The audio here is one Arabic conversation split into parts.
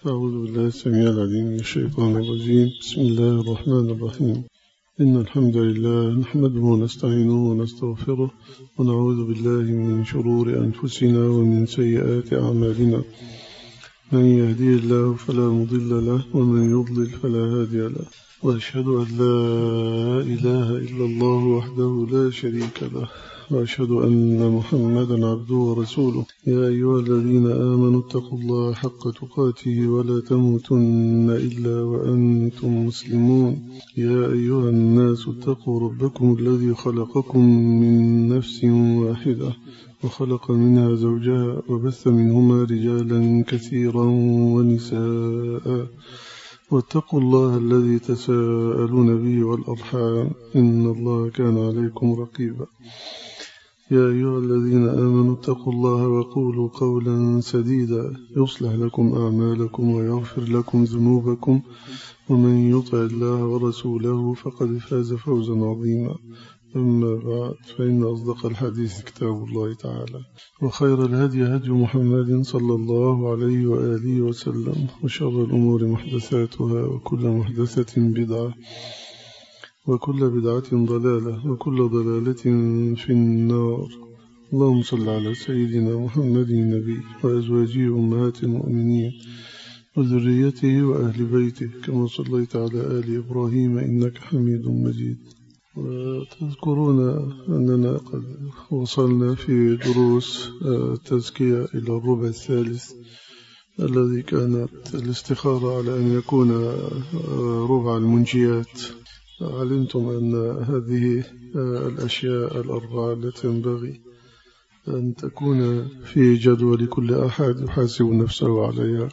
أعوذ بالله السميع العليم من الشيطان الرجيم. بسم الله الرحمن الرحيم. إن الحمد لله نحمده ونستعينه ونستغفره ونعوذ بالله من شرور أنفسنا ومن سيئات أعمالنا. من يهديه الله فلا مضل له ومن يضلل فلا هادي له، وأشهد أن لا إله إلا الله وحده لا شريك له، وأشهد أن محمدا عبده ورسوله. يا أيها الذين آمنوا اتقوا الله حق تقاته ولا تموتن إلا وأنتم مسلمون. يا أيها الناس اتقوا ربكم الذي خلقكم من نفس واحدة وخلق منها زوجها وبث منهما رجالا كثيرا ونساء، واتقوا الله الذي تساءلون به والأرحام إن الله كان عليكم رقيبا. يا أيها الذين آمنوا اتقوا الله وقولوا قولا سديدا يصلح لكم أعمالكم ويغفر لكم ذنوبكم، ومن يطع الله ورسوله فقد فاز فوزا عظيما. أما بعد، فإن أصدق الحديث كتاب الله تعالى، وخير الهدي هدي محمد صلى الله عليه وآله وسلم، وشر الأمور محدثاتها، وكل محدثة بدعة، وكل بدعة ضلالة، وكل ضلالة في النار. اللهم صل على سيدنا محمد النبي وأزواجه أمهات المؤمنين وذريته وأهل بيته كما صليت على آل إبراهيم إنك حميد مجيد. وتذكرون أننا قد وصلنا في دروس التزكية إلى الربع الثالث، الذي كانت الاستخارة على أن يكون ربع المنجيات. علمتم أن هذه الأشياء الأربعة التي ينبغي أن تكون في جدول كل أحد يحاسب نفسه عليها.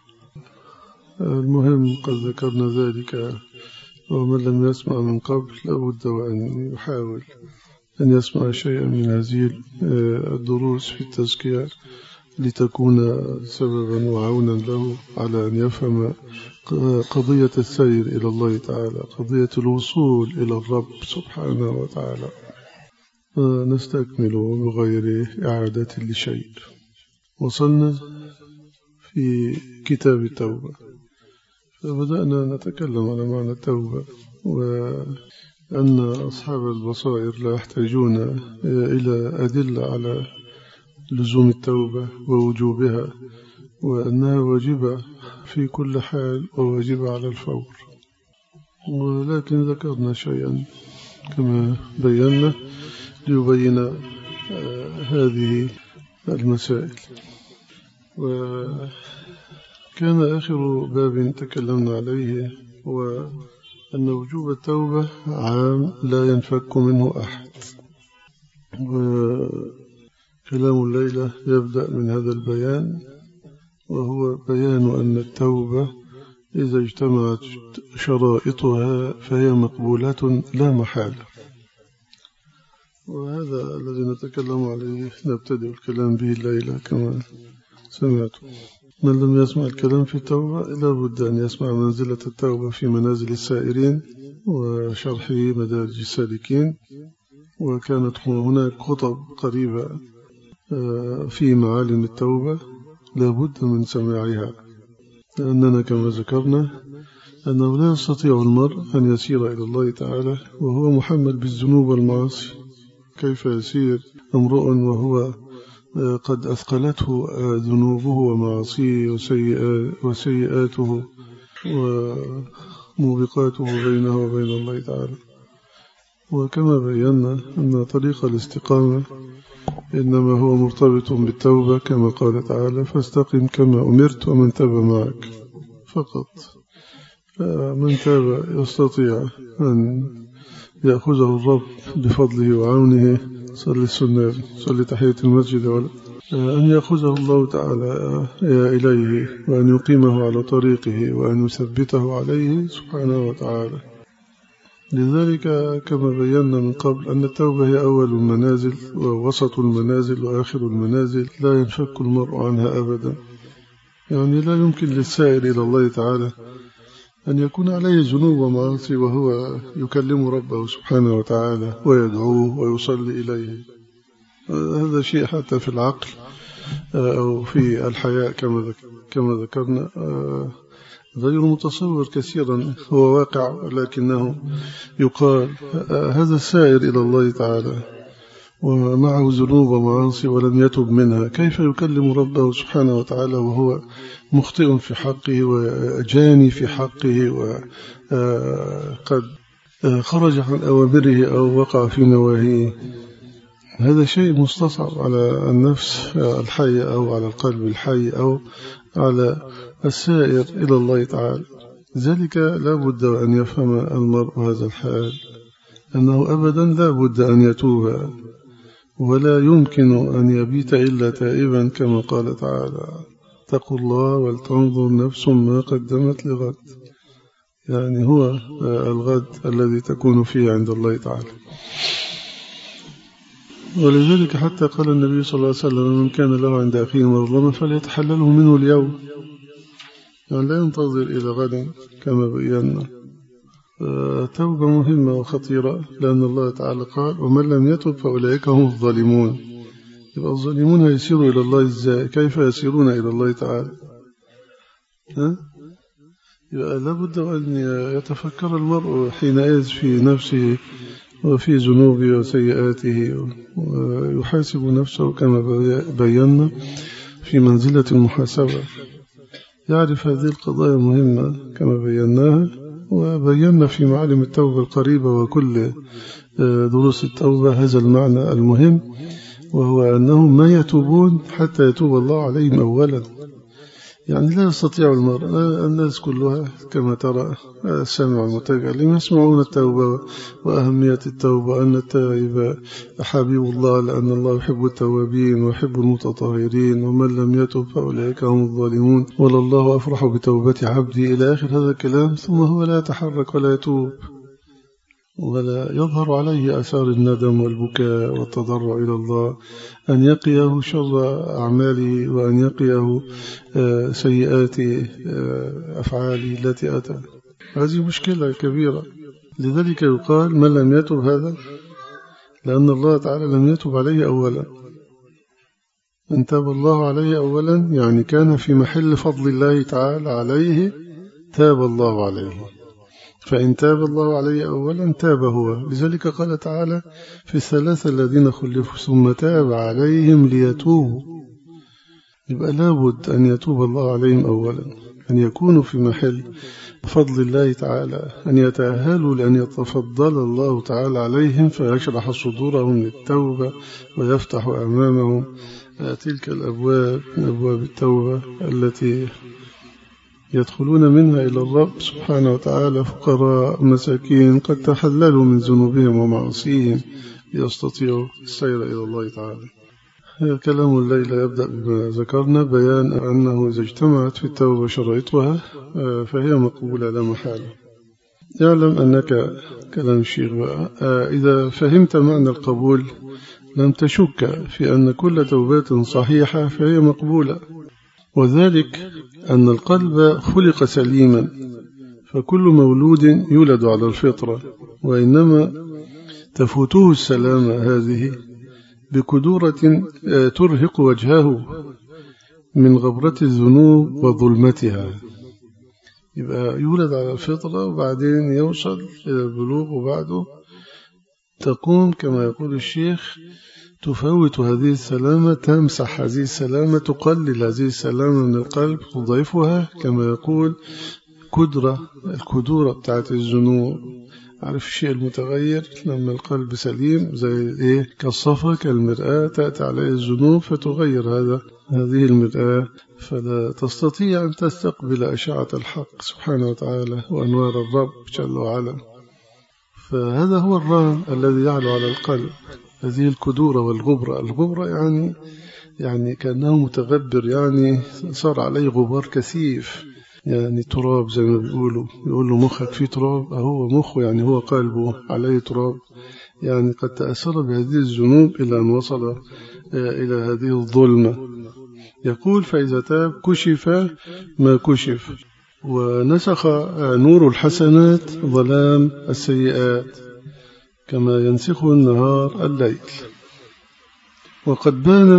المهم قد ذكرنا ذلك، ومن لم يسمع من قبل لابد وأن يحاول أن يسمع شيئا من هذه الدروس في التزكية لتكون سببا وعونا له على أن يفهم قضية السير إلى الله تعالى، قضية الوصول إلى الرب سبحانه وتعالى. نستكمل بغير إعادة لشيء. وصلنا في كتاب التوبة، فبدأنا نتكلم على معنى التوبة، وأن أصحاب البصائر لا يحتاجون إلى أدلة على لزوم التوبة ووجوبها، وأنها واجبة في كل حال وواجبة على الفور. ولكن ذكرنا شيئا كما بينا ليبين هذه المسائل. وكان آخر باب تكلمنا عليه هو أن وجوب التوبة عام لا ينفك منه أحد. كلام الليلة يبدأ من هذا البيان، وهو بيان أن التوبة إذا اجتمعت شرائطها فهي مقبولة لا محالة. وهذا الذي نتكلم عليه نبتدئ الكلام به الليلة كما سمعتم. من لم يسمع الكلام في التوبة لا بد أن يسمع منزلة التوبة في منازل السائرين وشرح مدارج السالكين، وكانت هناك خطب قريبة في معالم التوبة لا بد من سماعها، لأننا كما ذكرنا أنه لا يستطيع المرء أن يسير إلى الله تعالى وهو محمل بالذنوب والمعاصي. كيف يسير امرؤ وهو قد أثقلته ذنوبه ومعاصيه وسيئاته وموبقاته بينه وبين الله تعالى؟ وكما بينا أن طريق الاستقامة إنما هو مرتبط بالتوبة، كما قال تعالى: فاستقم كما أمرت ومن تاب معك. فقط من تاب يستطيع أن يأخذه الرب بفضله وعونه. صلي تحية المسجد، أن يأخذه الله تعالى إليه، وأن يقيمه على طريقه، وأن يثبته عليه سبحانه وتعالى. لذلك كما بينا من قبل أن التوبة هي أول المنازل ووسط المنازل وآخر المنازل، لا ينفك المرء عنها أبدا. يعني لا يمكن للسائر إلى الله تعالى أن يكون عليه ذنوب ومعاصي وهو يكلم ربه سبحانه وتعالى ويدعوه ويصلي إليه. هذا شيء حتى في العقل أو في الحياة كما ذكر. كما ذكرنا غير متصور كثيرا، هو واقع، لكنه يقال هذا السائر إلى الله تعالى ومعه ذنوب ومعاصي ولم يتب منها، كيف يكلم ربه سبحانه وتعالى وهو مخطئ في حقه وجاني في حقه وقد خرج عن أوامره أو وقع في نواهيه؟ هذا شيء مستصعب على النفس الحية أو على القلب الحي أو على السائر إلى الله تعالى. ذلك لا بد أن يفهم المرء هذا الحال، أنه أبدا لا بد أن يتوب، ولا يمكن أن يبيت إلا تائبا، كما قال تعالى: اتقوا الله ولتنظر نفس ما قدمت لغد. يعني هو الغد الذي تكون فيه عند الله تعالى. ولذلك حتى قال النبي صلى الله عليه وسلم: من كان له عند أخيه مظلمة فليتحلله منه اليوم، يعني لا ينتظر إلى غد كما بينا. توبة مهمة وخطيرة، لأن الله تعالى قال: ومن لم يتب فأولئك هم الظالمون. يبقى الظالمون يسيروا إلى الله إزاي؟ كيف يسيرون إلى الله تعالى؟ يبقى لابد أن يتفكر المرء حينئذ في نفسه وفي ذنوبه وسيئاته، ويحاسب نفسه كما بينا في منزلة المحاسبة، يعرف هذه القضايا المهمة كما بيناها، وبينا في معالم التوبة القريبة وكل دروس التوبة هذا المعنى المهم، وهو أنهم ما يتوبون حتى يتوب الله عليهم أولا. يعني لا يستطيع المرء، الناس كلها كما ترى السامع والمتكلم يسمعون التوبة وأهمية التوبة، أن التائب حبيب الله، لأن الله يحب التوابين ويحب المتطهرين، ومن لم يتب فأولئك هم الظالمون، ولله أفرح بتوبة عبدي، إلى آخر هذا الكلام. ثم هو لا يتحرك ولا يتوب، ولا يظهر عليه أثار الندم والبكاء والتضرع إلى الله، أن يقيه شر أعماله وأن يقيه سيئات أفعاله التي أتى. هذه مشكلة كبيرة. لذلك يقال: من لم يتب هذا، لأن الله تعالى لم يتب عليه أولا. إن تاب الله عليه أولا يعني كان في محل فضل الله تعالى عليه، تاب الله عليه. فإن تاب الله عليه أولا تاب هو. لذلك قال تعالى: في الثلاثة الذين خلفوا ثم تاب عليهم ليتوبوا. يبقى لابد أن يتوب الله عليهم أولا، أن يكونوا في محل فضل الله تعالى، أن يتأهلوا لأن يتفضل الله تعالى عليهم فيشرح صدورهم للتوبة ويفتح أمامهم تلك الأبواب من أبواب التوبة التي يدخلون منها إلى الرب سبحانه وتعالى فقراء مساكين قد تحللوا من ذنوبهم ومعصيهم ليستطيعوا السير إلى الله تعالى. كلام الليلة يبدأ بما ذكرنا، بيان أنه إذا اجتمعت في التوبة شرائطها فهي مقبولة لا محالة. يعلم أنك كلام الشيخ إذا فهمت معنى القبول لم تشك في أن كل توبة صحيحة فهي مقبولة، وذلك أن القلب خلق سليما، فكل مولود يولد على الفطرة، وإنما تفوته السلامة هذه بكدورة ترهق وجهه من غبرة الذنوب وظلمتها. يبقى يولد على الفطرة وبعدين يوصل إلى البلوغ، وبعده تقوم كما يقول الشيخ تفوت هذه السلامة، تمسح هذه السلامة، تقلل هذه السلامة من القلب، تضيفها كما يقول الكدورة بتاعت الذنوب. عارف الشيء المتغير لما القلب سليم زي كالصفا كالمرآة، تأتي عليه الذنوب فتغير هذه المرآة، فلا تستطيع أن تستقبل أشعة الحق سبحانه وتعالى وأنوار الرب جل وعلا. فهذا هو الران الذي يعلو على القلب، هذه الكدورة والغبرة. الغبرة يعني كأنه متغبر، يعني صار عليه غبار كثيف، يعني تراب زي ما بيقولوا مخك فيه تراب، هو مخه يعني هو قلبه عليه تراب، يعني قد تأثر بهذه الذنوب إلى أن وصل إلى هذه الظلمة. يقول: فإذا تاب كشف ما كشف، ونسخ نور الحسنات ظلام السيئات كما ينسخ النهار الليل. وقد بان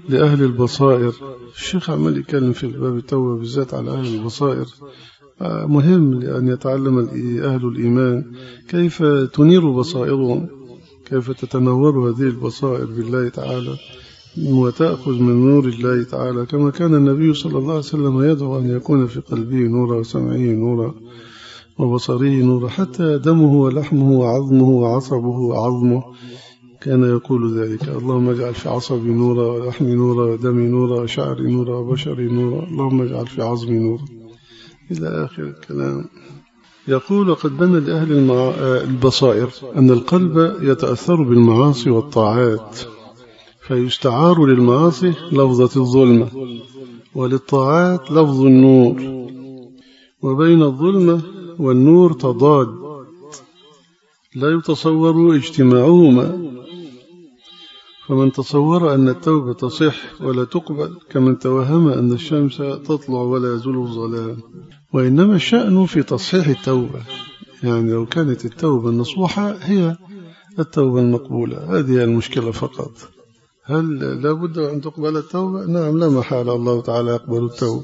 لأهل البصائر. الشيخ عمال يتكلم في باب التوبة بالذات على أهل البصائر. مهم أن يتعلم أهل الإيمان كيف تنير بصائرهم، كيف تتنور هذه البصائر بالله تعالى وتأخذ من نور الله تعالى، كما كان النبي صلى الله عليه وسلم يدعو أن يكون في قلبه نورا وسمعه نورا وبصره نورا، حتى دمه ولحمه وعظمه وعصبه وعظمه كان يقول ذلك: اللهم اجعل في عصبي نورا ولحمي نورا ودمي نورا وشعري نورا وبشري نورا، اللهم اجعل في عظمي نورا، إلى آخر الكلام. يقول: قد بنى لأهل البصائر أن القلب يتأثر بالمعاصي والطاعات، فيستعار للمعاصي لفظة الظلمة وللطاعات لفظ النور، وبين الظلمة والنور تضاد لا يتصور اجتماعهما، فمن تصور أن التوبة تصح ولا تقبل كمن توهم أن الشمس تطلع ولا يزول الظلام. وإنما الشأن في تصحيح التوبة، يعني لو كانت التوبة النصوحة هي التوبة المقبولة، هذه المشكلة فقط. هل لا بد أن تقبل التوبة؟ نعم، لا محالة، الله تعالى يقبل التوبة،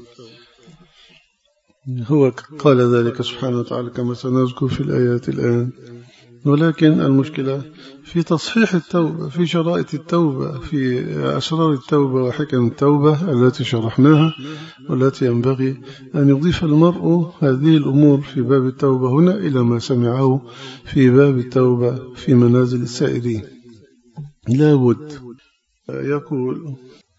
هو قال ذلك سبحانه وتعالى كما سنذكر في الآيات الآن. ولكن المشكلة في تصحيح التوبة، في شرائط التوبة، في أسرار التوبة وحكم التوبة التي شرحناها، والتي ينبغي أن يضيف المرء هذه الأمور في باب التوبة هنا إلى ما سمعه في باب التوبة في منازل السائرين. لا بد. يقول: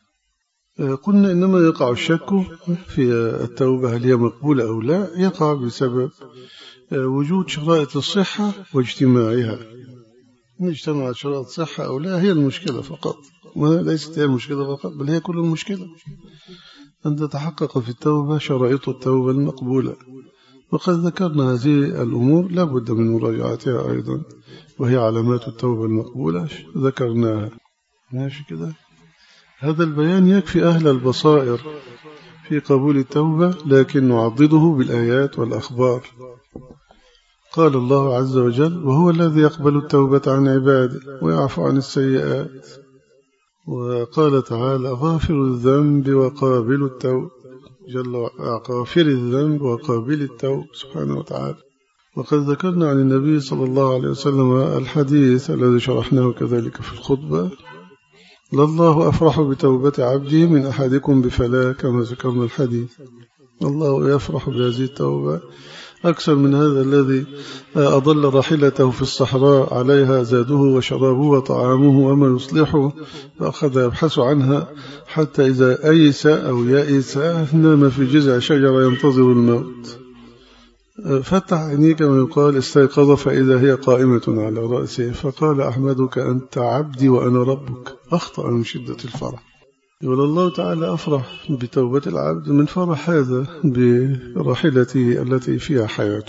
قلنا إنما يقع الشك في التوبة هل هي مقبولة أو لا، يقع بسبب وجود شرائط الصحة واجتماعها. إن اجتمعت شرائط الصحة أو لا هي المشكلة فقط، وليست هي المشكلة فقط، بل هي كل المشكلة أن تتحقق في التوبة شرائط التوبة المقبولة. وقد ذكرنا هذه الأمور لا بد من مراجعتها أيضا، وهي علامات التوبة المقبولة ذكرناها. ماشي كده؟ هذا البيان يكفي أهل البصائر في قبول التوبة، لكن نعضده بالآيات والأخبار. قال الله عز وجل: وهو الذي يقبل التوبة عن عباده ويعفو عن السيئات. وقال تعالى: غافر الذنب وقابل التوب، غافر الذنب وقابل التوب سبحانه وتعالى. وقد ذكرنا عن النبي صلى الله عليه وسلم الحديث الذي شرحناه كذلك في الخطبة: لله أفرح بتوبة عبده من أحدكم بفلاة، كما ذكرنا الحديث. الله يفرح بهذه التوبة أكثر من هذا الذي أضل راحلته في الصحراء عليها زاده وشرابه وطعامه وما يصلحه، فأخذ يبحث عنها حتى إذا أيس أو يائس نام في جذع شجرة ينتظر الموت، فتح عينيه كما يقال، استيقظ فإذا هي قائمة على رأسه، فقال: أحمدك أنت عبدي وأنا ربك. أخطأ من شدة الفرح. يقول الله تعالى: أفرح بتوبة العبد من فرح هذا براحلته التي فيها حياته.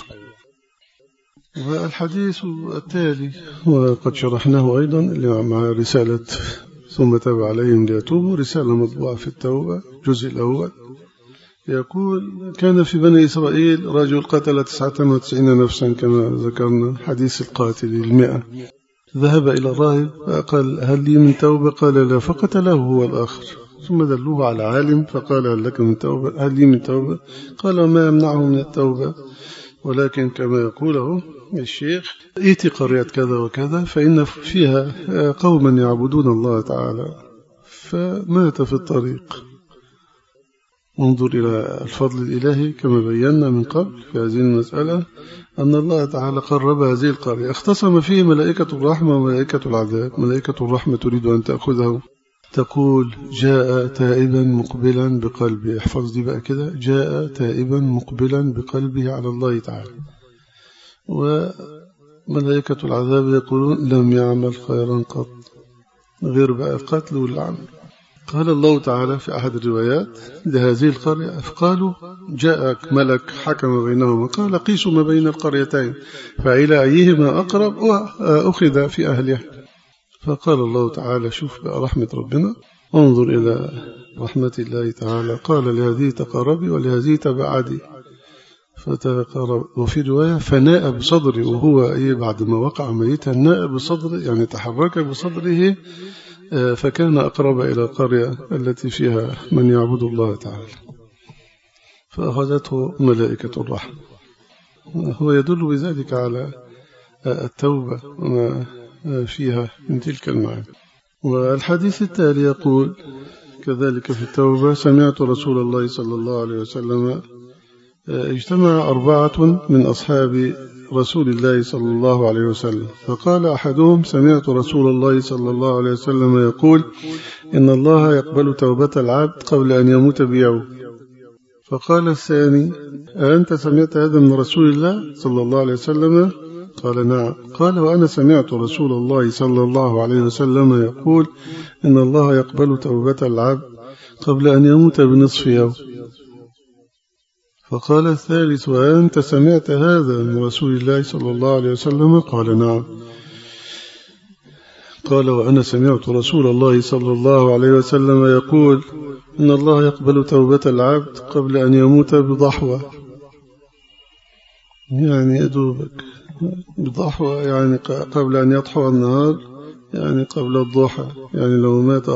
والحديث التالي وقد شرحناه أيضا مع رسالة ثم تاب عليهم ليتوبوا، رسالة مطبوعة في التوبة الجزء الأول. يقول: كان في بني إسرائيل رجل قتل 99 نفسا كما ذكرنا، حديث القاتل 100. ذهب إلى الراهب فقال: هل لي من توبة؟ قال: لا، فقتله هو الآخر. ثم دلوه على عالم فقال: هل لك من توبة؟ هل لي من توبة؟ قال: ما يمنعه من التوبة، ولكن كما يقوله الشيخ: ائت قرية كذا وكذا فإن فيها قوما يعبدون الله تعالى، فمات في الطريق. انظر إلى الفضل الإلهي كما بينا من قبل في هذه المسألة، أن الله تعالى قرب هذه القرية، اختصم فيه ملائكة الرحمة وملائكة العذاب. ملائكة الرحمة تريد أن تأخذه، تقول: جاء تائبا مقبلا بقلبه، احفظ دي بقى كده، جاء تائبا مقبلا بقلبه على الله تعالى. وملائكة العذاب يقولون: لم يعمل خيرا قط، غير بقى القتل واللعن. قال الله تعالى في أحد الروايات لهذه القرية، فقالوا: جاءك ملك حكم بينهما، قال: قيسوا ما بين القريتين فإلى أيهما أقرب وأخذ في أهلها. فقال الله تعالى: شوف بقى رحمة ربنا، انظر إلى رحمة الله تعالى، قال: لهذه تقاربي ولهذه تبعدي، فتقارب. وفي رواية: فناء بصدري، وهو بعد ما وقع ميتا ناء بصدره، يعني تحرك بصدره فكان أقرب إلى القرية التي فيها من يعبد الله تعالى، فأخذته ملائكة الرحمة. هو يدل بذلك على التوبة وما فيها من تلك المعاني. والحديث التالي يقول كذلك في التوبة: سمعت رسول الله صلى الله عليه وسلم اجتمع 4 من أصحاب رسول الله صلى الله عليه وسلم، فقال أحدهم: سمعت رسول الله صلى الله عليه وسلم يقول: إن الله يقبل توبة العبد قبل أن يموت بيوم. فقال الثاني: أنت سمعت هذا من رسول الله صلى الله عليه وسلم؟ قال: نعم. قال: وأنا سمعت رسول الله صلى الله عليه وسلم يقول: إن الله يقبل توبة العبد قبل أن يموت بنصف يوم. فقال الثالث: وأنت سمعت هذا من رسول الله صلى الله عليه وسلم؟ قال: نعم. قال: وأنا سمعت رسول الله صلى الله عليه وسلم يقول: إن الله يقبل توبة العبد قبل أن يموت بضحوة. يعني يدوبك بضحوة، يعني قبل أن يضحو النهار، يعني قبل الضحى، يعني لو مات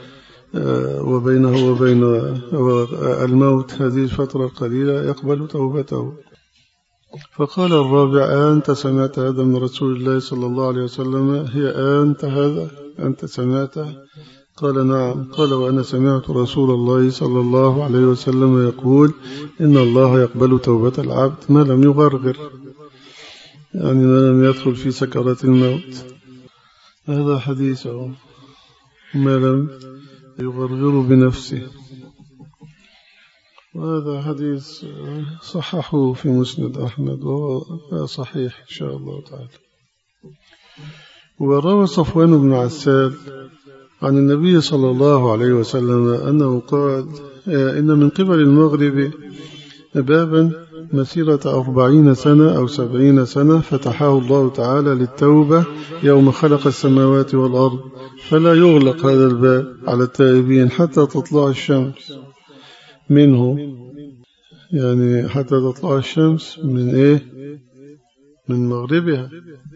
وبينه وبين الموت هذه الفترة القليلة يقبل توبته. فقال الرابع: أنت سمعت هذا من رسول الله صلى الله عليه وسلم؟ هي أنت هذا أنت سمعته؟ قال: نعم. قال: وأنا سمعت رسول الله صلى الله عليه وسلم يقول: إن الله يقبل توبة العبد ما لم يغرغر، يعني ما لم يدخل في سكرات الموت. هذا حديثه ما لم يغرغر بنفسه، وهذا حديث صححه في مسند أحمد وهو صحيح إن شاء الله تعالى. وروى صفوان بن عسال عن النبي صلى الله عليه وسلم أنه قال: إن من قبل المغرب بابا مسيرة 40 سنة أو 70 سنة فتحه الله تعالى للتوبة يوم خلق السماوات والأرض، فلا يغلق هذا الباب على التائبين حتى تطلع الشمس منه، يعني حتى تطلع الشمس من إيه؟ من مغربها،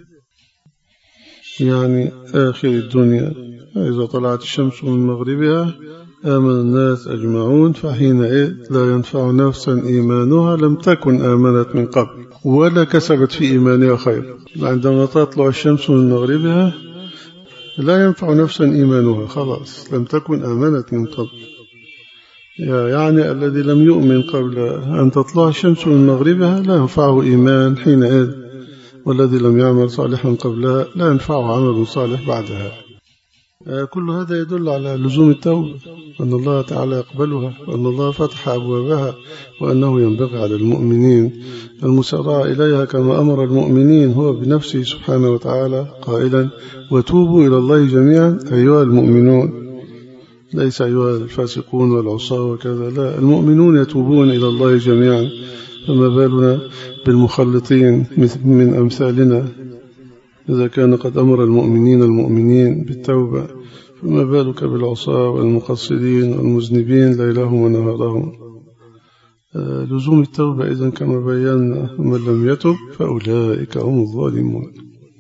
يعني آخر الدنيا. إذا طلعت الشمس من مغربها آمن الناس أجمعون، فحينئذ لا ينفع نفسا إيمانها لم تكن آمنت من قبل ولا كسبت في إيمانها خير. عندما تطلع الشمس من مغربها لا ينفع نفسا إيمانها، خلاص لم تكن آمنت من قبل، يعني الذي لم يؤمن قبل أن تطلع الشمس من مغربها لا ينفعه إيمان حينئذ، والذي لم يعمل صالحا قبلها لا ينفعه عمل صالح بعدها. كل هذا يدل على لزوم التوبة، وأن الله تعالى يقبلها، وأن الله فتح أبوابها، وأنه ينبغي على المؤمنين المسارعة إليها كما أمر المؤمنين هو بنفسه سبحانه وتعالى قائلا: وتوبوا إلى الله جميعا أيها المؤمنون، ليس أيها الفاسقون والعصاة وكذا، لا، المؤمنون يتوبون إلى الله جميعا، فما بالنا بالمخلطين من أمثالنا؟ إذا كان قد أمر المؤمنين بالتوبة، فما بالك بالعصاة والمقصدين والمذنبين ليلهم ونهارهم. لزوم التوبة إذن كما بينا، من لم يتب فأولئك هم الظالمون.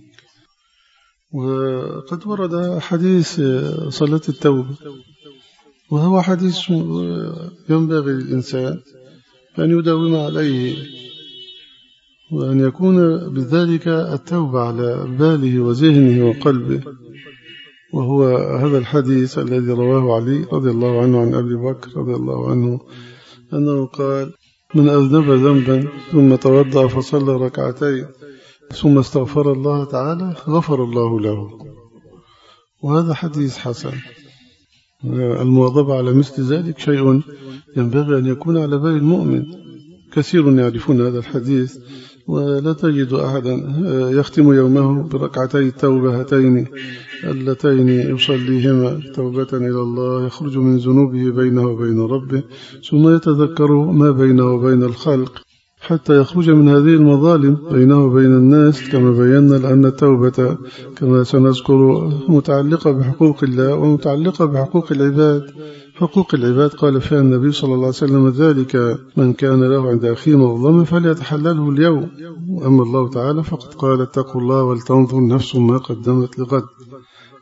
وقد ورد حديث صلاة التوبة، وهو حديث ينبغي للإنسان أن يداوم عليه، وأن يكون بذلك التوبة على باله وذهنه وقلبه. وهو هذا الحديث الذي رواه علي رضي الله عنه عن أبي بكر رضي الله عنه أنه قال: من أذنب ذنبا ثم توضأ فصلى ركعتين ثم استغفر الله تعالى غفر الله له. وهذا حديث حسن. المواظبة على مثل ذلك شيء ينبغي أن يكون على بال المؤمن. كثير يعرفون هذا الحديث، ولا تجد أحدا يختم يومه بركعتي التوبة هاتين اللتين يصليهما توبة إلى الله يخرج من ذنوبه بينه وبين ربه، ثم يتذكر ما بينه وبين الخلق حتى يخرج من هذه المظالم بينه وبين الناس، كما بينا لأن التوبة كما سنذكر متعلقة بحقوق الله ومتعلقة بحقوق العباد. حقوق العباد قال فيها النبي صلى الله عليه وسلم: ذلك من كان له عند أخيه مظلمة فليتحلله اليوم. أما الله تعالى فقد قال: اتقوا الله ولتنظر نفس ما قدمت لغد.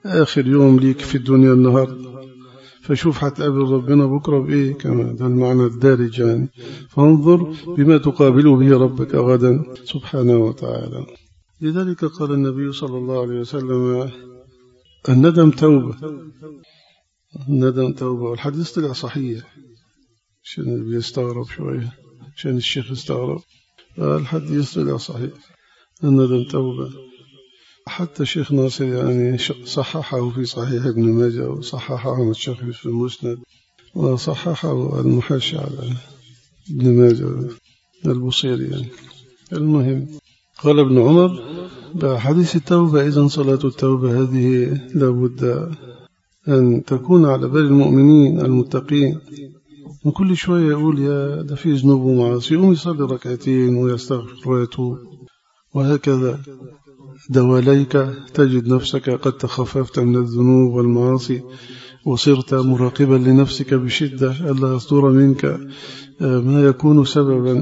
آخر يوم ليك في الدنيا النهاردة، فشوف هتقابل ربنا بكرة بإيه كمان. ده المعنى الدارج يعني. فانظر بما تقابل به ربك غدا سبحانه وتعالى. لذلك قال النبي صلى الله عليه وسلم: الندم توبة. الندم توبة. والحديث طلع صحيح، عشان بيستغرب شوية، عشان الشيخ استغرب. الحديث طلع صحيح، الندم توبة. حتى الشيخ ناصر يعني صححه في صحيح ابن ماجه، وصححه أحمد شاكر في المسند، وصححه المحاشي على ابن ماجه البصيري يعني. المهم، قال ابن عمر بحديث التوبة: إذن صلاة التوبة هذه لابد أن تكون على بال المؤمنين المتقين. من كل شوية يقول يا ده في ذنوب ومعاصي، يقوم يصلي ركعتين ويستغفر ويتوب، وهكذا دواليك تجد نفسك قد تخففت من الذنوب والمعاصي، وصرت مراقبا لنفسك بشدة ألا يصدر منك ما يكون سببا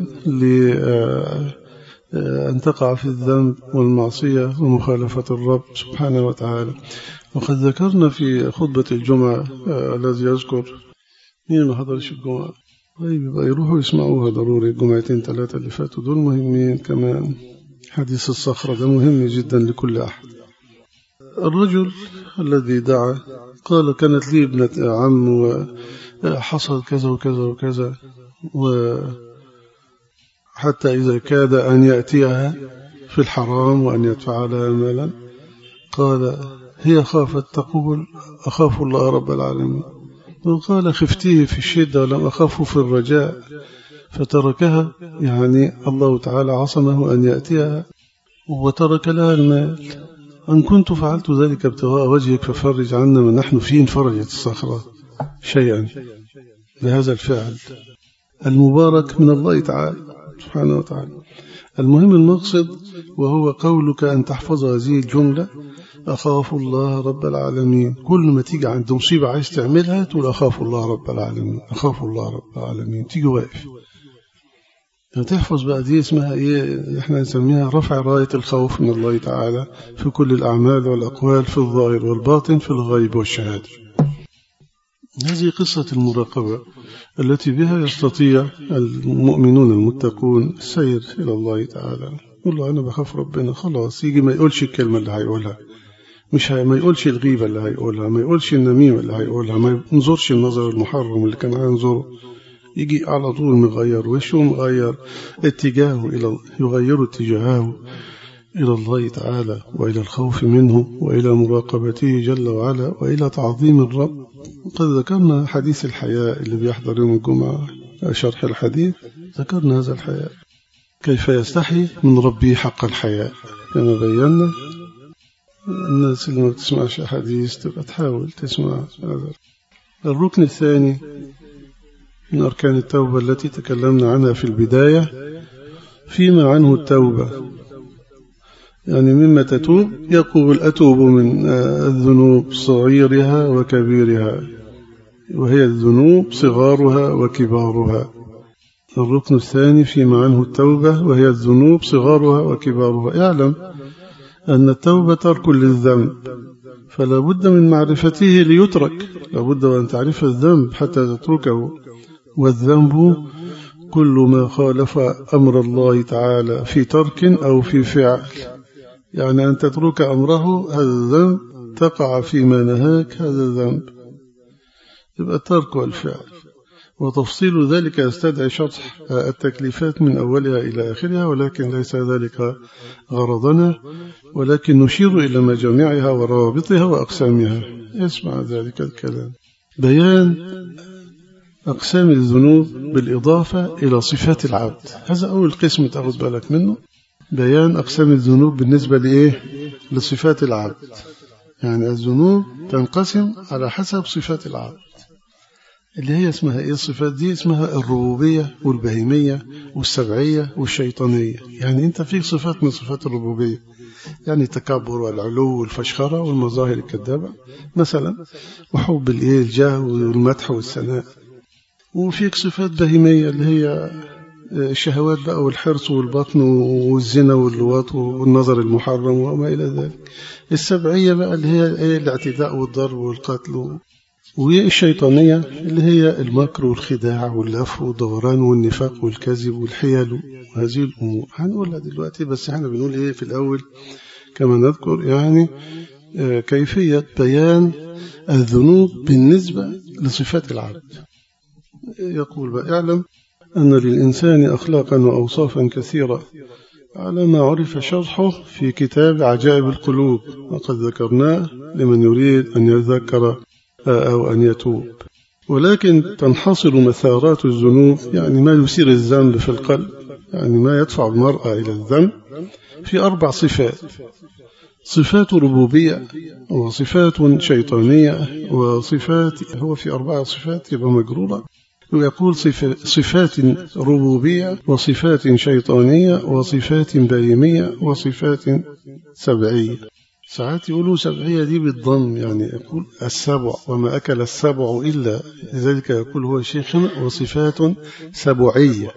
لأن تقع في الذنب والمعصية ومخالفة الرب سبحانه وتعالى. وقد ذكرنا في خطبة الجمعة الذي يذكر مين ما حضرش الجمعة طيب يبقى يروحوا يسمعوها ضروري. الجمعتين 3 اللي فاتوا دول مهمين كمان. حديث الصخرة ده مهم جدا لكل أحد. الرجل الذي دعا قال: كانت لي ابنة عم وحصل كذا وكذا وكذا، وحتى إذا كاد أن يأتيها في الحرام وأن يدفع لها مالا، قال: هي خافت تقول: أخاف الله رب العالمين. وقال: خفتيه في الشدة ولم أخافه في الرجاء، فتركها، يعني الله تعالى عصمه أن يأتيها وترك لها المال. أن كنت فعلت ذلك ابتغاء وجهك ففرج عنا ما نحن فيه. فرجت الصخرة شيئا بهذا الفعل المبارك من الله تعالى سبحانه وتعالى. المهم المقصد، وهو قولك أن تحفظ هذه الجملة: أخاف الله رب العالمين. كل ما تيجي عند مصيبة عايز تعملها تقول: أخاف الله رب العالمين، أخاف الله رب العالمين. تيجي واقف تحفظ بقى. دي اسمها إيه؟ إحنا نسميها رفع راية الخوف من الله تعالى في كل الأعمال والأقوال، في الظاهر والباطن، في الغيب والشهادة. هذه قصة المراقبة التي بها يستطيع المؤمنون المتقون السير إلى الله تعالى. يقول له: أنا بخاف ربنا. خلاص، يجي ما يقولش الكلمة اللي هيقولها، ما يقولش الغيبة اللي هيقولها، ما يقولش النميمة اللي هيقولها، ما ينظرش النظر المحرم اللي كان هينظره. يجي على طول مغير وشه، مغير اتجاهه، يغير اتجاهه إلى الله تعالى، وإلى الخوف منه، وإلى مراقبته جل وعلا، وإلى تعظيم الرب. قد ذكرنا حديث الحياء اللي بيحضر يوم الجمعة شرح الحديث. ذكرنا هذا الحياء كيف يستحي من ربه حق الحياء، كما بينا. الناس اللي ما بتسمعش حديث تبقى تحاول تسمع هذا. الركن الثاني من أركان التوبة التي تكلمنا عنها في البداية، فيما عنه التوبة، يعني مما تتوب. يقول: أتوب من الذنوب صغيرها وكبيرها، وهي الذنوب صغارها وكبارها. الركن الثاني فيما عنه التوبة، وهي الذنوب صغارها وكبارها. اعلم أن التوبة ترك للذنب، فلا بد من معرفته ليترك. لا بد أن تعرف الذنب حتى تتركه. والذنب كل ما خالف أمر الله تعالى في ترك أو في فعل، يعني أن تترك أمره هذا الذنب، تقع فيما نهاك هذا الذنب، يبقى الترك والفعل. وتفصيل ذلك يستدعي شرح التكليفات من أولها إلى آخرها، ولكن ليس ذلك غرضنا، ولكن نشير إلى مجامعها وروابطها وأقسامها. اسمع ذلك الكلام: بيان أقسام الذنوب بالإضافة إلى صفات العبد. هذا أول قسم تأخذ بالك منه. بيان أقسام الذنوب بالنسبة لإيه؟ لصفات العبد. يعني الذنوب تنقسم على حسب صفات العبد، اللي هي اسمها إيه الصفات دي؟ اسمها الربوبية والبهيمية والسبعية والشيطانية. يعني أنت فيك صفات من صفات الربوبية، يعني التكبر والعلو والفشخرة والمظاهر الكذابة مثلا، وحب الجاه والمدح والثناء. وفيك صفات بهيمية اللي هي الشهوات بقى والحرص والبطن والزنا واللواط والنظر المحرم وما إلى ذلك. السبعية بقى اللي هي الاعتداء والضرب والقتل، والشيطانية اللي هي المكر والخداع واللف والدوران والنفاق والكذب والحيل وهذه الأمور. هنقولها دلوقتي، بس احنا بنقول في الأول كما نذكر يعني كيفية بيان الذنوب بالنسبة لصفات العبد. يقول بقى: اعلم أن للإنسان أخلاقا وأوصافا كثيرة على ما عرف شرحه في كتاب عجائب القلوب، وقد ذكرناه لمن يريد أن يذكر أو أن يتوب. ولكن تنحصر مثارات الذنوب، يعني ما يثير الذنب في القلب، يعني ما يدفع المرأة إلى الذنب، في 4 صفات: صفات ربوبية، وصفات شيطانية، وصفات، هو في 4 صفات يبقى مجرورة، ويقول صفات ربوبية وصفات شيطانية وصفات بهيمية وصفات سبعية. ساعات يقولوا سبعية دي بالضم، يعني يقول السبع وما أكل السبع إلا، لذلك يقول هو شيخنا وصفات سبعية،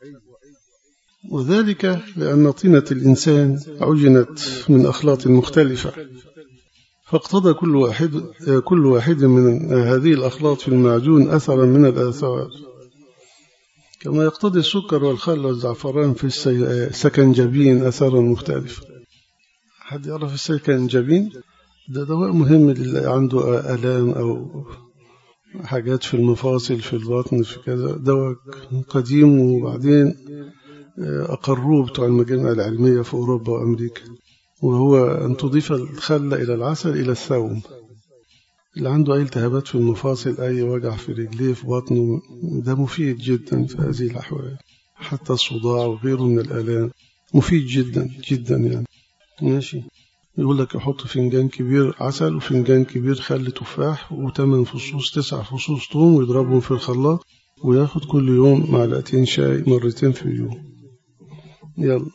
وذلك لأن طينة الإنسان عجنت من أخلاط مختلفة، فاقتضى كل واحد من هذه الأخلاط في المعجون أثرا من الآثار، كما يقتضي السكر والخل والزعفران في السكنجبين أثرا مختلفة. حد يعرف السكنجبين؟ ده دواء مهم للي عنده آلام أو حاجات في المفاصل في البطن في كذا، دواء قديم، وبعدين أقروه بتوع المجامع العلمية في أوروبا وأمريكا، وهو أن تضيف الخل إلى العسل إلى الثوم. اللي عنده أي التهابات في المفاصل، أي وجع في رجليه في بطنه، ده مفيد جدا في هذه الأحوال، حتى الصداع وغيره من الآلام مفيد جدا جدا يعني. ماشي. يقول لك يحط فنجان كبير عسل وفنجان كبير خل تفاح و8 فصوص 9 فصوص ثوم، ويضربهم في الخلاط، وياخد كل يوم معلقتين شاي مرتين في اليوم. يلا.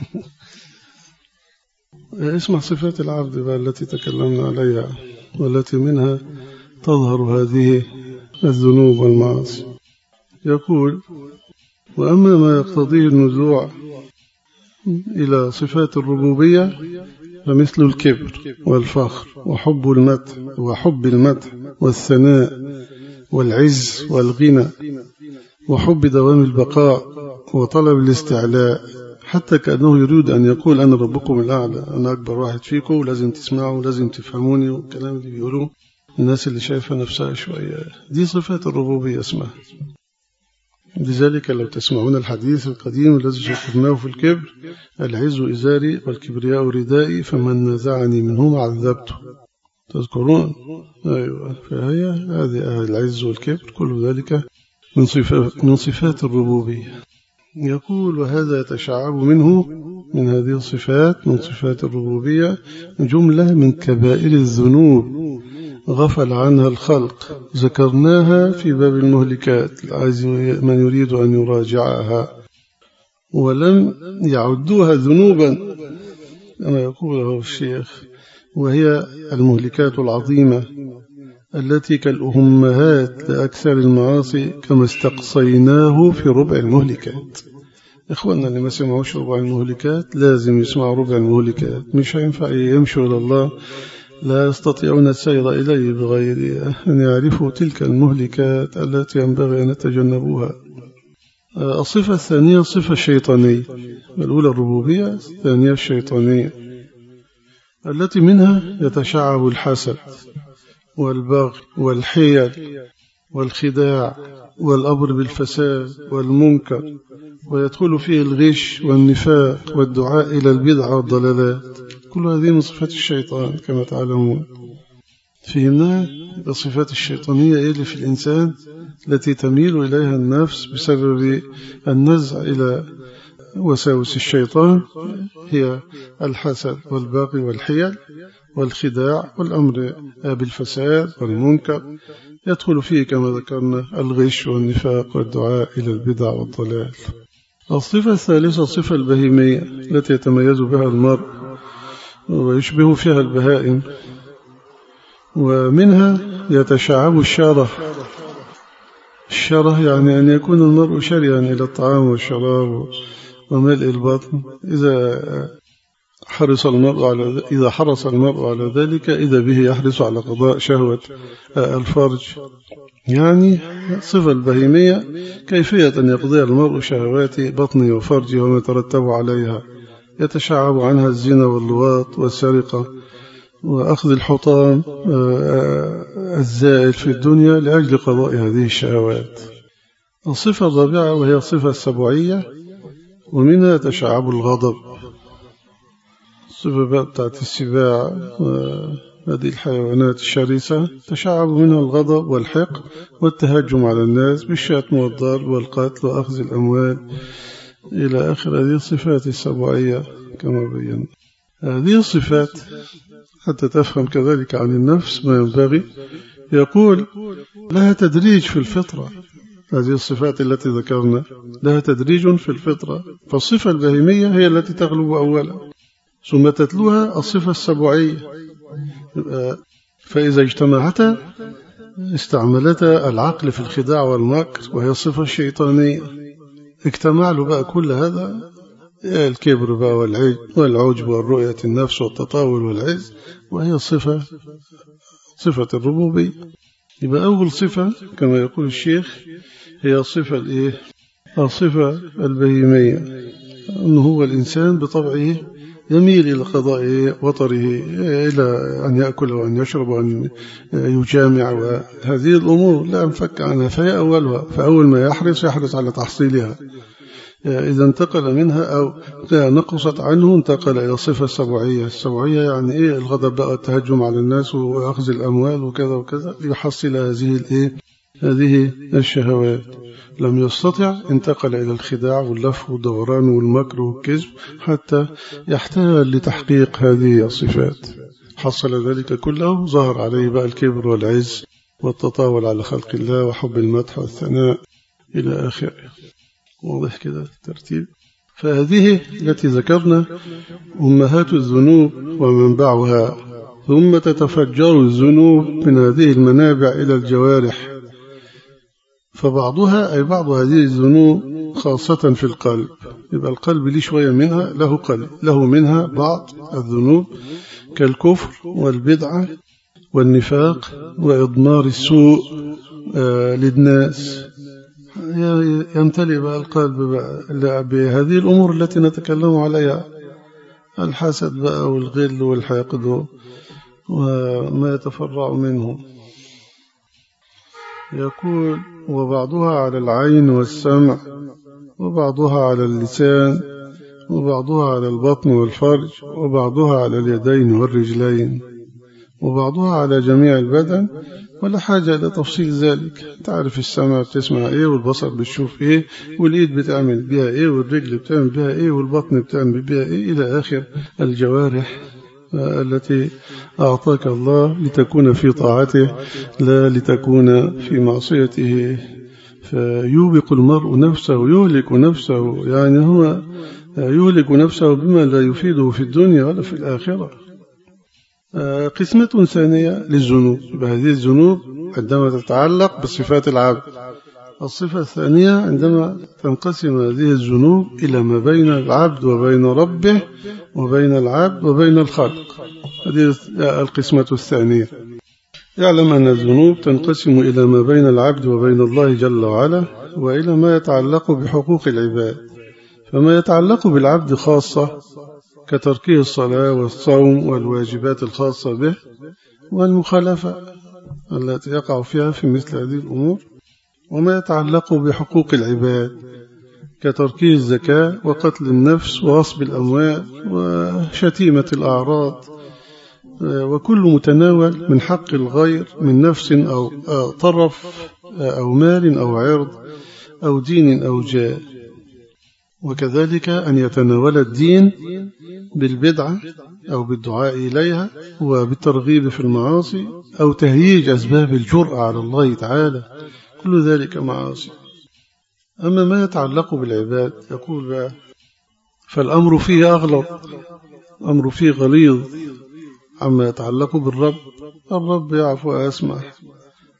اسمع صفات العبد بقى التي تكلمنا عليها، والتي منها تظهر هذه الذنوب والمعاصي. يقول: وأما ما يقتضيه النزوع إلى صفات الربوبية فمثل الكبر والفخر وحب المدح والثناء والعز والغنى وحب دوام البقاء وطلب الاستعلاء، حتى كأنه يريد أن يقول أنا ربكم الأعلى، أنا أكبر واحد فيكم، ولازم تسمعوا ولازم تفهموني، والكلام اللي بيقولوه الناس اللي شايفة نفسها شوية. دي صفات الربوبية اسمها. لذلك لو تسمعون الحديث القديم الذي ذكرناه في الكبر: العز إزاري والكبرياء ردائي فمن نزعني منهما عذبته. تذكرون؟ أيوة. فهي هذه العز والكبر كل ذلك من صفات الربوبية. يقول: وهذا يتشعب منه، من هذه الصفات من صفات الربوبية، جملة من كبائر الذنوب غفل عنها الخلق، ذكرناها في باب المهلكات، من يريد أن يراجعها، ولم يعدوها ذنوبا كما يقوله الشيخ، وهي المهلكات العظيمة التي كالأمهات لأكثر المعاصي، كما استقصيناه في ربع المهلكات. إخواننا اللي ما سمعوش ربع المهلكات لازم يسمعوا ربع المهلكات، مش هينفع يمشوا إلى الله، لا يستطيعون السير إليه بغير أن يعرفوا تلك المهلكات التي ينبغي أن يتجنبوها. الصفة الثانية الصفة الشيطانية، الأولى الربوبية، الثانية الشيطانية، التي منها يتشعب الحسد والبغي والحيل والخداع والأمر بالفساد والمنكر، ويدخل فيه الغش والنفاق والدعاء إلى البدع والضلالات. كل هذه من صفات الشيطان كما تعلمون. فهمنا الصفات الشيطانية اللي في الإنسان التي تميل إليها النفس بسبب النزع إلى وساوس الشيطان، هي الحسد والبغي والحيل والخداع والأمر بالفساد والمنكر، يدخل فيه كما ذكرنا الغش والنفاق والدعاء إلى البدع والضلال. الصفة الثالثة الصفة البهيمية التي يتميز بها المرء ويشبه فيها البهائم، ومنها يتشعب الشره يعني أن يكون المرء شريا إلى الطعام والشراب وملء البطن. إذا حرص المرء على ذلك إذا به يحرص على قضاء شهوة الفرج. يعني صفة البهيمية كيفية أن يقضي المرء شهوات بطنه وفرجه وما يترتب عليها، يتشعب عنها الزنا واللواط والسرقة وأخذ الحطام الزائل في الدنيا لأجل قضاء هذه الشهوات. الصفة الرابعة وهي الصفة السبعية، ومنها تشعب الغضب. الصفة بتاعت السباع هذه الحيوانات الشرسة تشعب منها الغضب والحقد والتهجم على الناس بالشتم والضرب والقتل وأخذ الأموال إلى آخر هذه الصفات السبعية كما بينا. هذه الصفات حتى تفهم كذلك عن النفس ما ينبغي، يقول لها تدريج في الفطرة. هذه الصفات التي ذكرنا لها تدريج في الفطرة، فالصفة البهيمية هي التي تغلب أولا، ثم تتلوها الصفة السبعية، فإذا اجتمعتا استعملتا العقل في الخداع والمكر وهي الصفة الشيطانية. اجتمع له بقى كل هذا، الكبر بقى والعجب والرؤية النفس والتطاول والعز، وهي صفة الربوبية. يبقى أول صفة كما يقول الشيخ هي الصفة البهيمية، أنه هو الإنسان بطبعه يميل إلى قضاء وطره، إلى أن يأكل وأن يشرب وأن يجامع، وهذه الأمور لا انفك عنها، فهي أولها. فأول ما يحرص على تحصيلها. إذا انتقل منها أو نقصت عنه انتقل إلى الصفة السبعية. السبعية يعني الغضب بقى، التهجم على الناس وأخذ الأموال وكذا وكذا ليحصل هذه الشهوات. لم يستطع انتقل إلى الخداع واللف والدوران والمكر والكذب حتى يحتاج لتحقيق هذه الصفات. حصل ذلك كله، ظهر عليه بقى الكبر والعز والتطاول على خلق الله وحب المدح والثناء إلى آخره. واضح كده الترتيب؟ فهذه التي ذكرنا أمهات الذنوب ومنبعها، ثم تتفجر الذنوب من هذه المنابع إلى الجوارح. فبعضها أي بعض هذه الذنوب خاصة في القلب، يبقى القلب ليه شوية منها، له منها بعض الذنوب كالكفر والبدعة والنفاق وإضمار السوء للناس. يمتلئ بقى القلب بهذه الأمور التي نتكلم عليها، الحسد بقى والغل والحقد وما يتفرع منه. يقول وبعضها على العين والسمع، وبعضها على اللسان، وبعضها على البطن والفرج، وبعضها على اليدين والرجلين، وبعضها على جميع البدن، ولا حاجة لتفصيل ذلك. تعرف السمع بتسمع ايه، والبصر بتشوف ايه، والإيد بتعمل بها ايه، والرجل بتعمل بها ايه، والبطن بتعمل بها ايه، إلى آخر الجوارح التي أعطاك الله لتكون في طاعته لا لتكون في معصيته. فيوبق المرء نفسه، يهلك نفسه، يعني هو يهلك نفسه بما لا يفيده في الدنيا ولا في الآخرة. قسمة ثانية للذنوب، هذه الذنوب عندما تتعلق بصفات العبد. الصفة الثانية عندما تنقسم هذه الذنوب إلى ما بين العبد وبين ربه، وبين العبد وبين الخلق. هذه القسمة الثانية. يعلم أن الذنوب تنقسم إلى ما بين العبد وبين الله جل وعلا، وإلى ما يتعلق بحقوق العباد. فما يتعلق بالعبد خاصة كتركه الصلاة والصوم والواجبات الخاصة به، والمخالفة التي يقع فيها في مثل هذه الأمور. وما يتعلق بحقوق العباد كتركه الزكاة وقتل النفس وغصب الأموال وشتيمة الأعراض، وكل متناول من حق الغير من نفس أو طرف أو مال أو عرض أو دين أو جاه. وكذلك أن يتناول الدين بالبدعة أو بالدعاء إليها وبالترغيب في المعاصي أو تهييج أسباب الجرأة على الله تعالى، كل ذلك معاصي. أما ما يتعلق بالعباد يقول بقى فالأمر فيه أغلظ، أمر فيه غليظ. عما يتعلق بالرب، الرب يعفو ويسمح،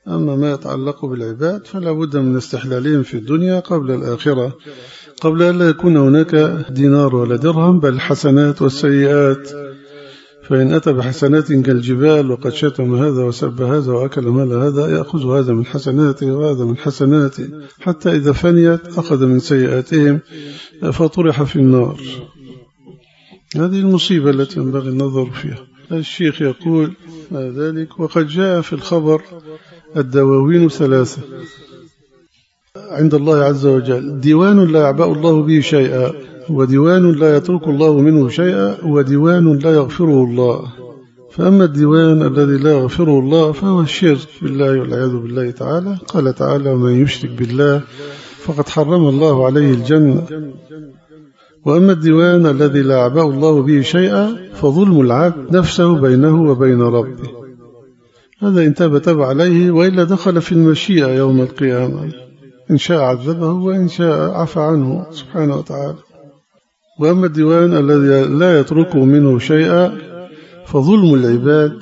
أما ما يتعلق بالعباد فلا بد من استحلالهم في الدنيا قبل الآخرة، قبل أن لا يكون هناك دينار ولا درهم، بل الحسنات والسيئات. فإن أتى بحسنات كالجبال وقد شتم هذا وسب هذا وأكل مال هذا، يأخذ هذا من حسناته وهذا من حسناته، حتى إذا فنيت أخذ من سيئاتهم فطرح في النار. هذه المصيبة التي ينبغي النظر فيها. الشيخ يقول ذلك: وقد جاء في الخبر الدواوين 3 عند الله عز وجل: ديوان لا يعبأ الله به شيئا، وديوان لا يترك الله منه شيئا، وديوان لا يغفره الله. فأما الديوان الذي لا يغفره الله فهو الشرك بالله والعياذ بالله تعالى. قال تعالى: ومن يشرك بالله فقد حرم الله عليه الجنة. وأما الديوان الذي لا يعبأ الله به شيئا فظلم العبد نفسه بينه وبين ربه. هذا إن تاب عليه، وإلا دخل في المشيئة يوم القيامة، إن شاء عذبه وإن شاء عفى عنه سبحانه وتعالى. وأما الديوان الذي لا يتركه منه شيئا فظلم العباد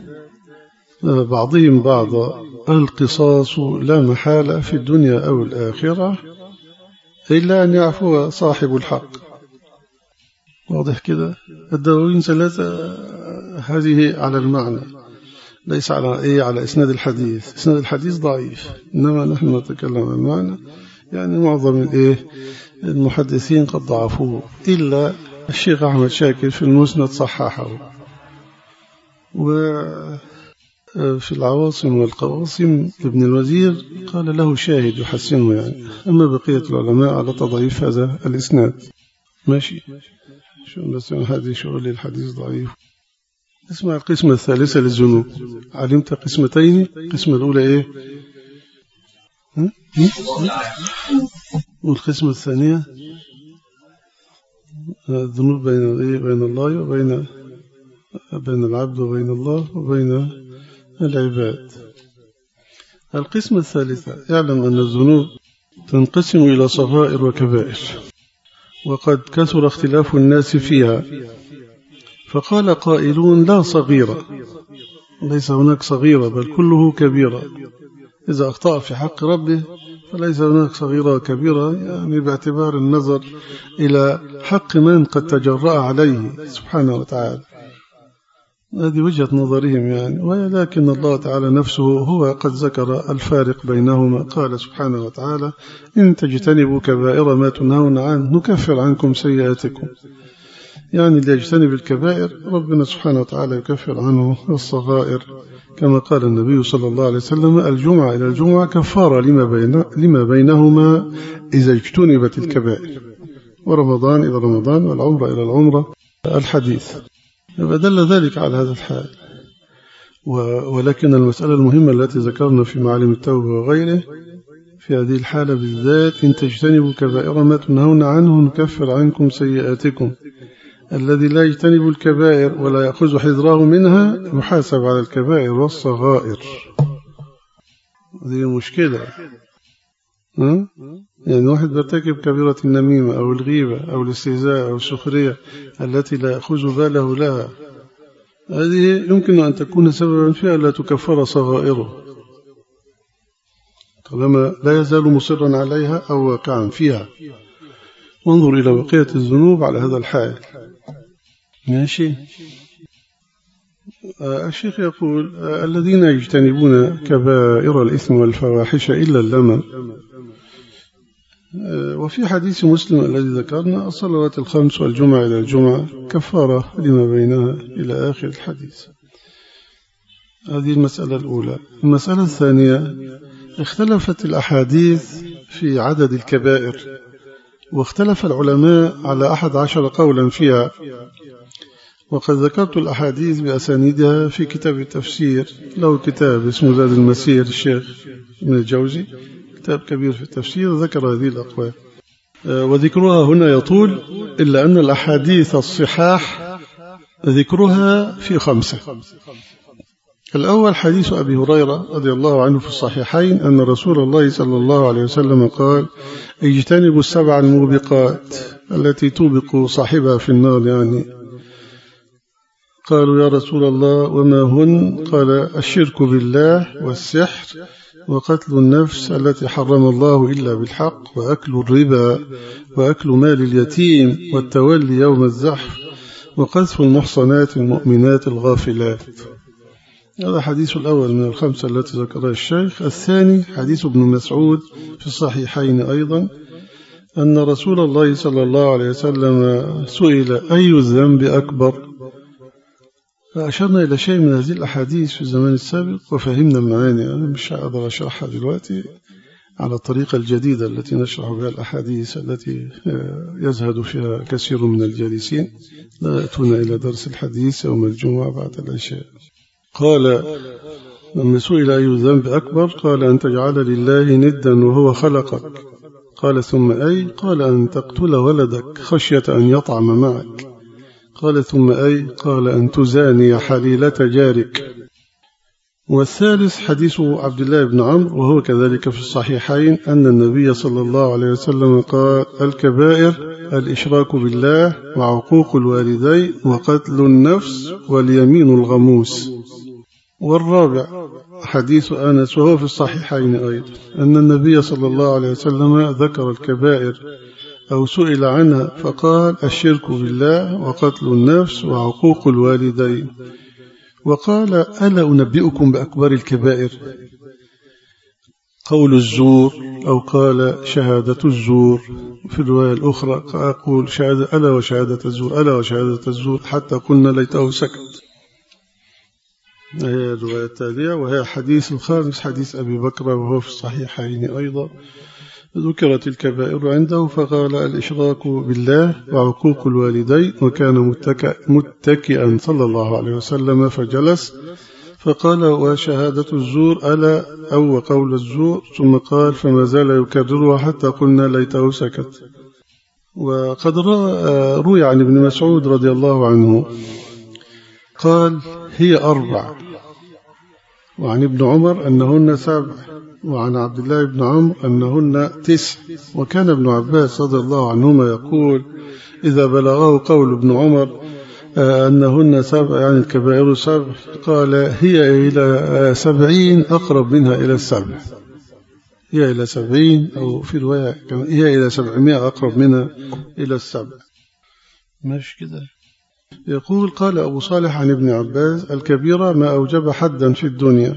بعضهم بعضا، القصاص لا محالة في الدنيا أو الآخرة، إلا أن يعفو صاحب الحق. واضح كده؟ الدواوين 3 هذه على المعنى، ليس على إسناد الحديث. إسناد الحديث ضعيف، إنما نحن نتكلم عن المعنى. يعني معظم المحدثين قد ضعفوه، إلا الشيخ أحمد شاكر في المسند صححه، وفي العواصم والقواصم ابن الوزير قال له شاهد يحسنه يعني. أما بقية العلماء على تضعيف هذا الإسناد. ماشي، بس هذه شغل الحديث ضعيف. اسمع القسمة الثالثة للذنوب. علمت قسمتين، القسمة الأولى إيه؟ والقسمة الثانية الذنوب بين الله بين العبد وبين الله وبين العباد. القسمة الثالثة: اعلم أن الذنوب تنقسم إلى صغائر وكبائر، وقد كثر اختلاف الناس فيها. فقال قائلون: لا صغيرة، ليس هناك صغيرة بل كله كبيرة. إذا أخطأ في حق ربه فليس هناك صغيرة وكبيرة، يعني باعتبار النظر إلى حق من قد تجرأ عليه سبحانه وتعالى. هذه وجهة نظرهم يعني. ولكن الله تعالى نفسه هو قد ذكر الفارق بينهما. قال سبحانه وتعالى: إن تجتنبوا كبائر ما تنهون عنه نكفر عنكم سيئاتكم. يعني اللي يجتنب الكبائر ربنا سبحانه وتعالى يكفر عنه الصغائر، كما قال النبي صلى الله عليه وسلم: الجمعة إلى الجمعة كفارة لما بينهما إذا اجتنبت الكبائر، ورمضان إلى رمضان والعمرة إلى العمرة. الحديث فدل ذلك على هذا الحال. ولكن المسألة المهمة التي ذكرنا في معالم التوبة وغيره في هذه الحالة بالذات: إن تجتنبوا كبائر ما تنهون عنه نكفر عنكم سيئاتكم. الذي لا يجتنب الكبائر ولا يأخذ حذره منها يحاسب على الكبائر والصغائر. هذه مشكلة. يعني واحد بيرتكب كبيرة النميمة أو الغيبة أو الاستهزاء أو السخرية التي لا يأخذ باله لها، هذه يمكن أن تكون سببا فيها لا تكفر صغائره، طالما لا يزال مصرا عليها أو واقعا فيها. وانظر إلى بقية الذنوب على هذا الحال. ماشي. الشيخ يقول: الذين يجتنبون كبائر الإثم والفواحش إلا اللمم. وفي حديث مسلم الذي ذكرنا: الصلوات الخمس والجمعة إلى الجمعة كفارة لما بينها إلى آخر الحديث. هذه المسألة الأولى. المسألة الثانية: اختلفت الأحاديث في عدد الكبائر، واختلف العلماء على 11 قولا فيها. وقد ذكرت الأحاديث بأسانيدها في كتاب التفسير، له كتاب اسمه زاد المسير الشيخ ابن الجوزي، كتاب كبير في التفسير، ذكر هذه الأقوال. وذكرها هنا يطول، إلا أن الأحاديث الصحاح ذكرها في 5. الأول حديث أبي هريرة رضي الله عنه في الصحيحين أن رسول الله صلى الله عليه وسلم قال: اجتنبوا 7 الموبقات التي توبق صاحبها في النار. يعني قالوا يا رسول الله وما هن؟ قال الشرك بالله والسحر وقتل النفس التي حرم الله إلا بالحق وأكل الربا وأكل مال اليتيم والتولي يوم الزحف وقذف المحصنات المؤمنات الغافلات. هذا حديث الأول من الخمسة التي ذكرها الشيخ. الثاني حديث ابن مسعود في الصحيحين أيضا أن رسول الله صلى الله عليه وسلم سئل أي الذنب أكبر، فأشرنا إلى شيء من هذه الأحاديث في الزمان السابق وفهمنا المعاني. أنا مش أقدر أشرحها دلوقتي على الطريقة الجديدة التي نشرح بها الأحاديث التي يزهد فيها كثير من الجالسين لا يأتون إلى درس الحديث يوم الجمعة بعد العشاء. قال لما سئل أي الذنب أكبر قال أن تجعل لله ندا وهو خلقك. قال ثم أي؟ قال أن تقتل ولدك خشية أن يطعم معك. قال ثم أي؟ قال أن تزاني حليلة جارك. والثالث حديث عبد الله بن عمرو وهو كذلك في الصحيحين أن النبي صلى الله عليه وسلم قال الكبائر الإشراك بالله وعقوق الوالدين وقتل النفس واليمين الغموس. والرابع حديث أنس وهو في الصحيحين أيضا أن النبي صلى الله عليه وسلم ذكر الكبائر أو سئل عنها فقال الشرك بالله وقتل النفس وعقوق الوالدين. وقال ألا أنبئكم بأكبر الكبائر؟ قول الزور أو قال شهادة الزور. في الرواية الأخرى أقول ألا وشهادة الزور ألا وشهادة الزور حتى قلنا ليته سكت. هي الرواية التالية وهي حديث الخامس حديث أبي بكر وهو في الصحيحين أيضا ذكرت الكبائر عنده فقال الإشراك بالله وعقوق الوالدين وكان متكئا صلى الله عليه وسلم فجلس فقال وشهادة الزور ألا أو قول الزور ثم قال فما زال يكررها حتى قلنا ليته سكت. وقد روي عن ابن مسعود رضي الله عنه قال هي 4 وعن ابن عمر أنهن 7 وعن عبد الله بن عمرو أنهن 9 وكان ابن عباس رضي الله عنهما يقول إذا بلغه قول ابن عمر أنهن 7 يعني الكبائر 7 قال هي إلى 70 أقرب منها إلى 7 هي إلى 70 أو في رواية هي إلى 700 أقرب منها إلى 7. ماشي كده. يقول قال أبو صالح عن ابن عباس الكبيرة ما أوجب حدا في الدنيا.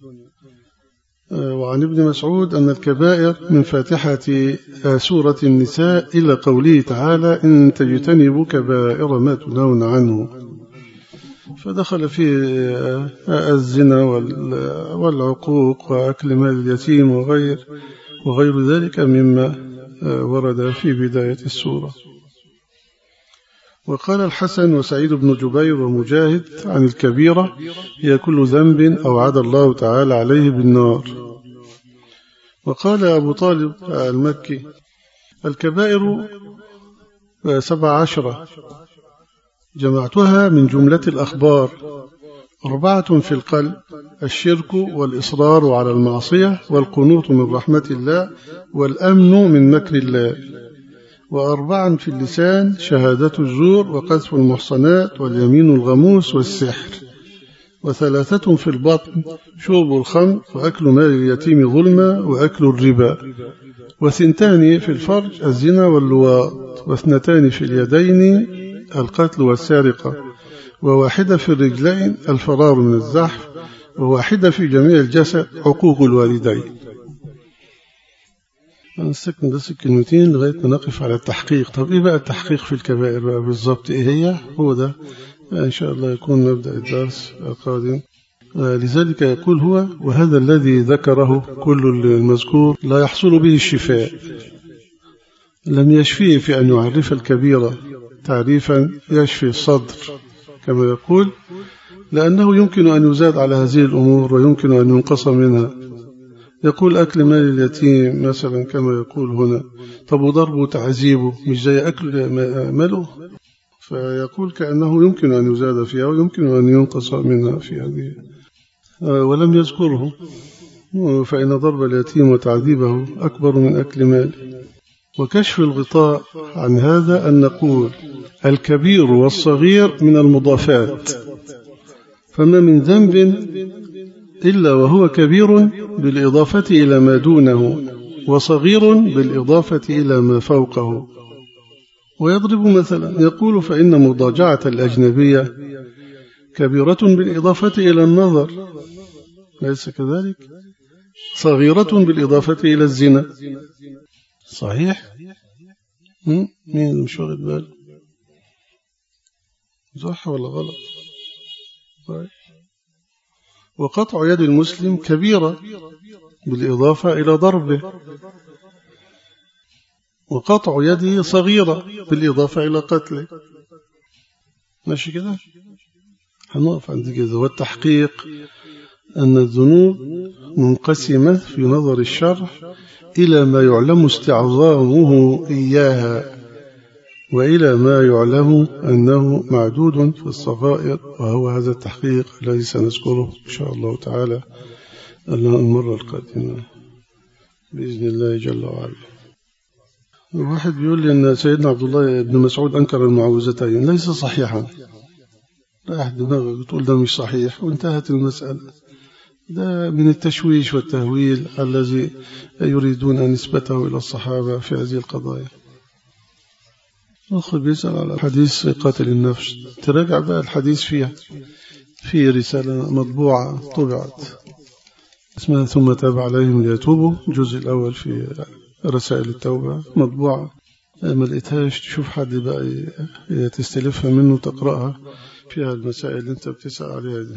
وعن ابن مسعود أن الكبائر من فاتحة سورة النساء إلى قوله تعالى إن تجتنبوا كبائر ما تنهون عنه، فدخل فيه الزنا والعقوق وأكل مال اليتيم وغير ذلك مما ورد في بداية السورة. وقال الحسن وسعيد بن جبير ومجاهد عن الكبيرة هي كل ذنب أوعد الله تعالى عليه بالنار. وقال أبو طالب المكي الكبائر 17 جمعتها من جملة الأخبار 4 في القلب الشرك والإصرار على المعصية والقنوط من رحمة الله والأمن من مكر الله، 4 في اللسان شهادة الزور وقذف المحصنات واليمين الغموس والسحر، 3 في البطن شرب الخمر وأكل مال اليتيم ظلما وأكل الربا، 2 في الفرج الزنا واللواط، 2 في اليدين القتل والسارقة، 1 في الرجلين الفرار من الزحف، 1 في جميع الجسد عقوق الوالدين. هنستكمل بس الكلمتين لغاية ما نقف على التحقيق. طب إيه بقى التحقيق في الكبائر بقى بالضبط؟ إيه هي؟ هو ده إن شاء الله يكون مبدأ الدرس القادم. لذلك يقول هو وهذا الذي ذكره كل المذكور لا يحصل به الشفاء، لم يشفيه في أن يعرف الكبيرة تعريفا يشفي الصدر كما يقول، لأنه يمكن أن يزاد على هذه الأمور ويمكن أن ينقص منها. يقول أكل مال اليتيم مثلا كما يقول هنا، طب وضربه وتعذيبه مش زي أكل ماله؟ فيقول كأنه يمكن أن يزاد فيها ويمكن أن ينقص منها في هذه، ولم يذكره. فإن ضرب اليتيم وتعذيبه أكبر من أكل مال. وكشف الغطاء عن هذا أن نقول الكبير والصغير من المضافات، فما من ذنب إلا وهو كبير بالإضافة إلى ما دونه وصغير بالإضافة إلى ما فوقه. ويضرب مثلا يقول فإن مضاجعة الأجنبية كبيرة بالإضافة إلى النظر، ليس كذلك؟ صغيرة بالإضافة إلى الزنا. صحيح؟ مين مش واخد باله؟ صح ولا غلط؟ طيب. وقطع يد المسلم كبيرة بالإضافة إلى ضربه، وقطع يده صغيرة بالإضافة إلى قتله. ماشي كده؟ هنقف عند كده. والتحقيق أن الذنوب منقسمة في نظر الشرع إلى ما يعلم استعظامه إياها، وإلى ما يعلم أنه معدود في الصغائر، وهو هذا التحقيق الذي سنذكره إن شاء الله تعالى المرة القادمة بإذن الله جل وعلا. واحد بيقول لي أن سيدنا عبد الله بن مسعود أنكر المعوذتين، ليس صحيحا. راح دماغك بتقول ده مش صحيح وانتهت المسألة. ده من التشويش والتهويل الذي يريدون نسبته إلى الصحابة في هذه القضايا. أخي بيسأل على حديث قاتل النفس، تراجع بقى الحديث فيها في رسالة مطبوعة طبعت اسمها ثم تاب عليهم ليتوبوا، الجزء الأول في رسائل التوبة مطبوعة. ما لقيتهاش تشوف حد بقى تستلفها منه تقرأها، فيها المسائل اللي انت بتسأل عليها دي.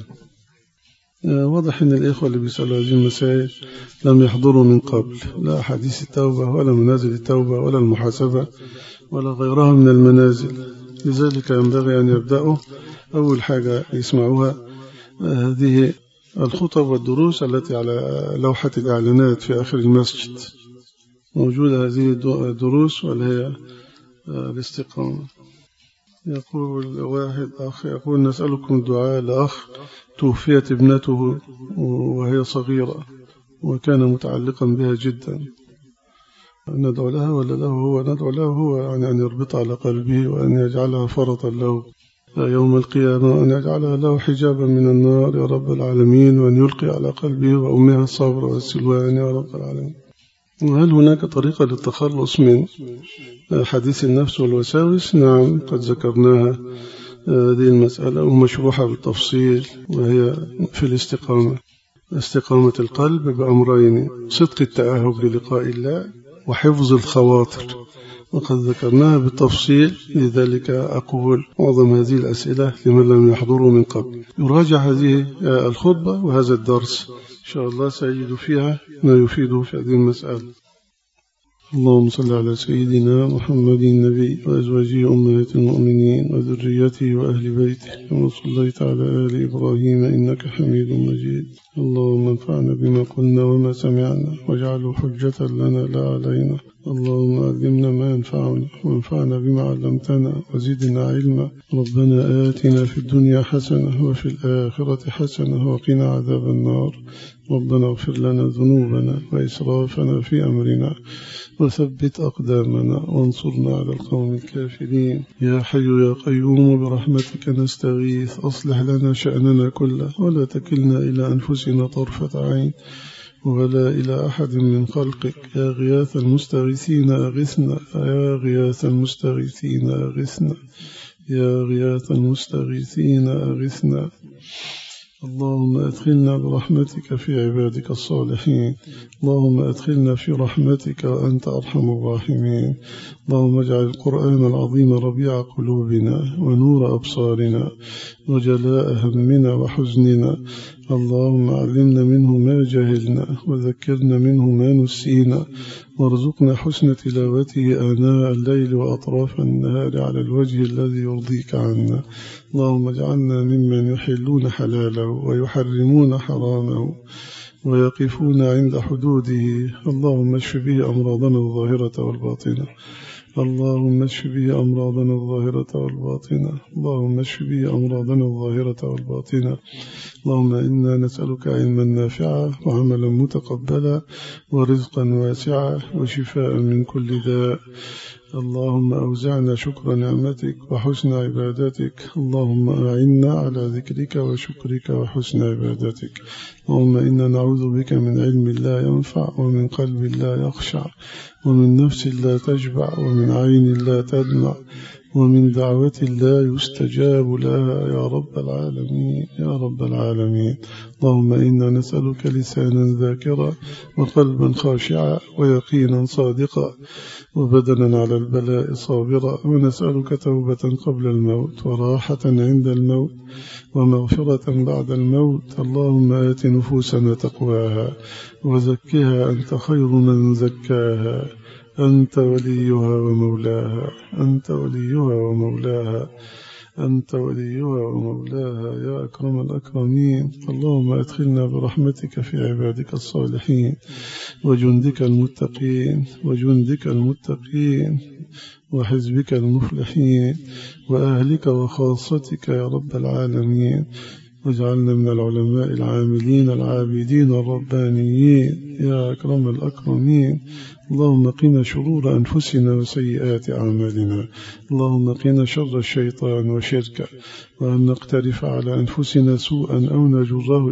واضح ان الإخوة اللي بيسألوا هذه المسائل لم يحضروا من قبل لا حديث التوبة ولا منازل التوبة ولا المحاسبة ولا غيرها من المنازل، لذلك ينبغي أن يبدأوا أول حاجة يسمعوها هذه الخطب والدروس التي على لوحة الإعلانات في آخر المسجد، موجودة هذه الدروس وهي الاستقامة. يقول واحد أخ يقول نسألكم الدعاء لأخ توفيت ابنته وهي صغيرة وكان متعلقا بها جدا، ندعو لها ولا له هو؟ ندعو له هو، يعني أن يربط على قلبه وأن يجعلها فرطا له يوم القيامة، وأن يجعلها له حجابا من النار يا رب العالمين، وأن يلقي على قلبه وأمها الصبر والسلوان يا رب العالمين. وهل هناك طريقة للتخلص من حديث النفس والوساوس؟ نعم قد ذكرناها هذه المسألة ومشروحة بالتفصيل، وهي في الاستقامة، استقامة القلب بأمرين: صدق التأهب للقاء الله وحفظ الخواطر، وقد ذكرناها بالتفصيل، لذلك أقول معظم هذه الأسئلة لمن لم يحضروا من قبل يراجع هذه الخطبة وهذا الدرس، إن شاء الله سيجد فيها ما يفيده في هذه المسألة. اللهم صل على سيدنا محمد النبي وأزواجه أمهات المؤمنين وذريته وأهل بيته كما صليت على آل إبراهيم إنك حميد مجيد. اللهم انفعنا بما قلنا وما سمعنا واجعله حجة لنا لا علينا. اللهم علمنا ما ينفعنا وانفعنا بما علمتنا وزدنا علما. ربنا آتنا في الدنيا حسنة وفي الآخرة حسنة وقنا عذاب النار. ربنا اغفر لنا ذنوبنا وإسرافنا في أمرنا وثبت أقدامنا وانصرنا على القوم الكافرين. يا حي يا قيوم برحمتك نستغيث، أصلح لنا شأننا كله ولا تكلنا إلى أنفسنا طرفة عين ولا إلى أحد من خلقك. يا غياث المستغيثين أغثنا، يا غياث المستغيثين أغثنا، يا غياث المستغيثين أغثنا. اللهم أدخلنا برحمتك في عبادك الصالحين. اللهم أدخلنا في رحمتك وأنت أرحم الراحمين. اللهم اجعل القرآن العظيم ربيع قلوبنا ونور أبصارنا وجلاء همنا وحزننا. اللهم علمنا منه ما جهلنا وذكرنا منه ما نسينا، وارزقنا حسن تلاوته آناء الليل وأطراف النهار على الوجه الذي يرضيك عنا. اللهم اجعلنا ممن يحلون حلاله ويحرمون حرامه ويقفون عند حدوده. اللهم اشف به أمراضنا الظاهرة والباطنة. اللهم اشف به أمراضنا الظاهرة والباطنة. اللهم اشف به أمراضنا الظاهرة والباطنة. اللهم إنا نسألك علما نافعا وعملا متقبلا ورزقا واسعا وشفاء من كل داء اللهم أوزعنا شكر نعمتك وحسن عبادتك. اللهم أعنا على ذكرك وشكرك وحسن عبادتك. اللهم إنا نعوذ بك من علم لا ينفع ومن قلب لا يخشع ومن نفس لا تشبع ومن عين لا تدمع ومن دعوة لا يستجاب لها يا رب العالمين يا رب العالمين. اللهم إنا نسألك لسانا ذاكرا وقلبا خاشعا ويقينا صادقا وبدنا على البلاء صابرا، ونسألك توبة قبل الموت وراحة عند الموت ومغفرة بعد الموت. اللهم آت نفوسنا تقواها وزكها أنت خير من زكاها، أنت وليها ومولاها أنت وليها ومولاها أنت وليها ومولاها يا أكرم الأكرمين. اللهم أدخلنا برحمتك في عبادك الصالحين وجندك المتقين وحزبك المفلحين وأهلك وخاصتك يا رب العالمين. واجعلنا من العلماء العاملين العابدين الربانيين يا أكرم الأكرمين. اللهم قنا شرور أنفسنا وسيئات أعمالنا. اللهم قنا شر الشيطان وشركه، وأن نقترف على أنفسنا سوءا أو نجره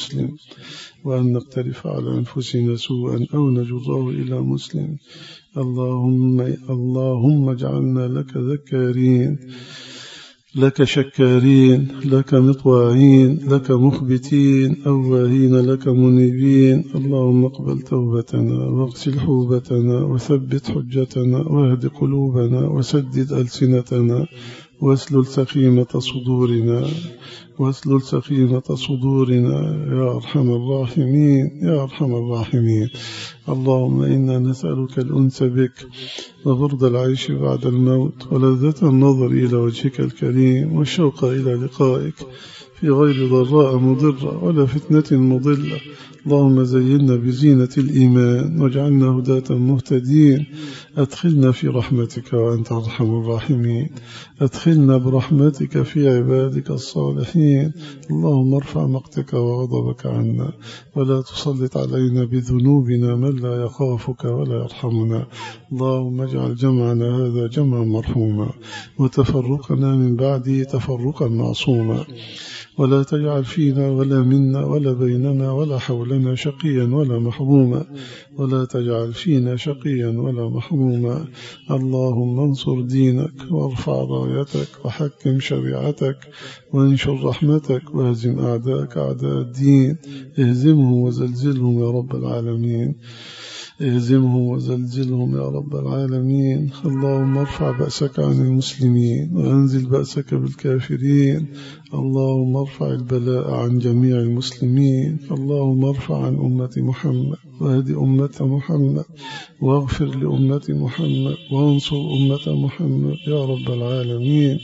إلى مسلم اللهم اجعلنا لك ذكارين، لك شكارين، لك مطواعين، لك مخبتين، أواهين لك منيبين. اللهم اقبل توبتنا واغسل حوبتنا وثبت حجتنا واهد قلوبنا وسدد ألسنتنا واسلل سخيمة صدورنا يا أرحم الراحمين. اللهم إنا نسألك الأنس بك وبرد العيش بعد الموت ولذة النظر إلى وجهك الكريم والشوق إلى لقائك في غير ضراء مضرة ولا فتنة مضلة. اللهم زينا بزينة الإيمان واجعلنا هداة مهتدين. أدخلنا في رحمتك وأنت أرحم الراحمين. أدخلنا برحمتك في عبادك الصالحين. اللهم ارفع مقتك وغضبك عنا ولا تسلط علينا بذنوبنا من لا يخافك ولا يرحمنا. اللهم اجعل جمعنا هذا جمعا مرحوما وتفرقنا من بعده تفرقا معصوما، ولا تجعل فينا ولا منا ولا بيننا ولا حولنا شقيا ولا محروما، ولا تجعل فينا شقيا ولا محروما. اللهم انصر دينك وارفع رايتك وحكم شريعتك وانشر رحمتك واهزم أعداءك أعداء الدين. اهزمهم وزلزلهم يا رب العالمين. اللهم ارفع بأسك عن المسلمين وأنزل بأسك بالكافرين. اللهم ارفع البلاء عن جميع المسلمين. اللهم ارفع عن أمة محمد واهد أمة محمد واغفر لأمة محمد وانصر أمة محمد يا رب العالمين.